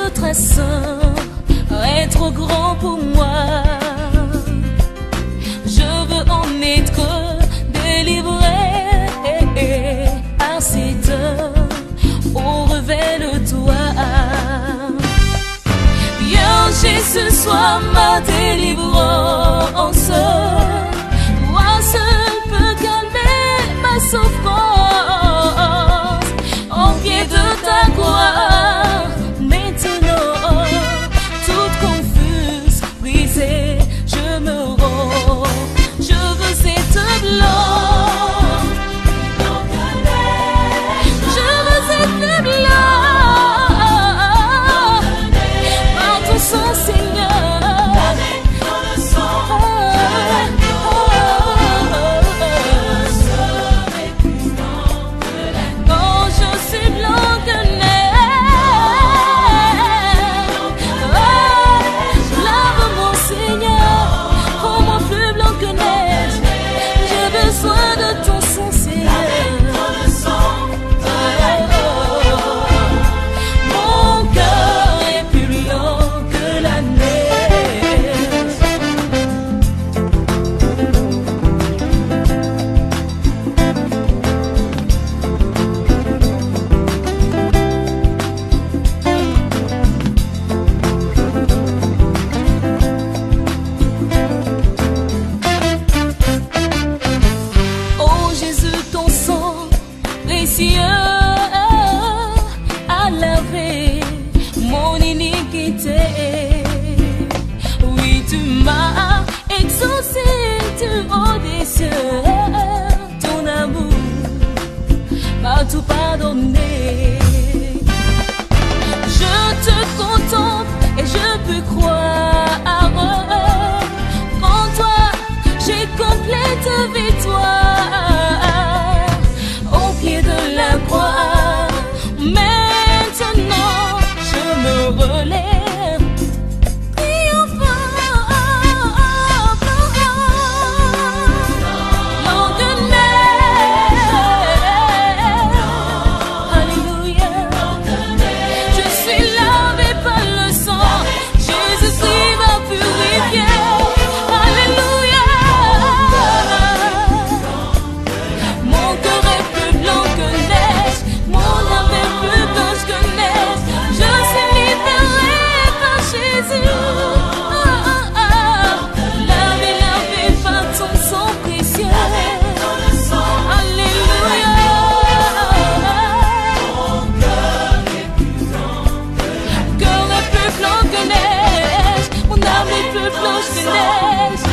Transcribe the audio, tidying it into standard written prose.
très saint est trop grand pour moi. Je veux en être délivré à cette heure. Oh, révèle-toi. Viens, Jésus, sois ma délivrance. Toi seul peux calmer ma souffrance. Au pied de ta croix, maintenant, toute confuse, brisée, je me rends. Je veux cette blanche. Je veux cette blanche. Par ton sang, Seigneur. A lavé mon iniquité. Oui, tu m'as exaucé du haut des cieux. Ton amour m'a tout pardonné. Je te contemple et je peux croire. En toi, j'ai complète victoire. Au pied de la croix, maintenant je me relève. Triomphant, blanc de neige. Alléluia. Je suis lavé par le sang. Jésus-Christ m'a purifié. Alléluia. Mon cœur est plus blanc que neige, mon âme est plus blanche que neige. Je suis libéré par Jésus. Lavé, lavé par ton sang précieux. Alléluia. Mon cœur est plus blanc que neige, mon âme est plus blanche que neige.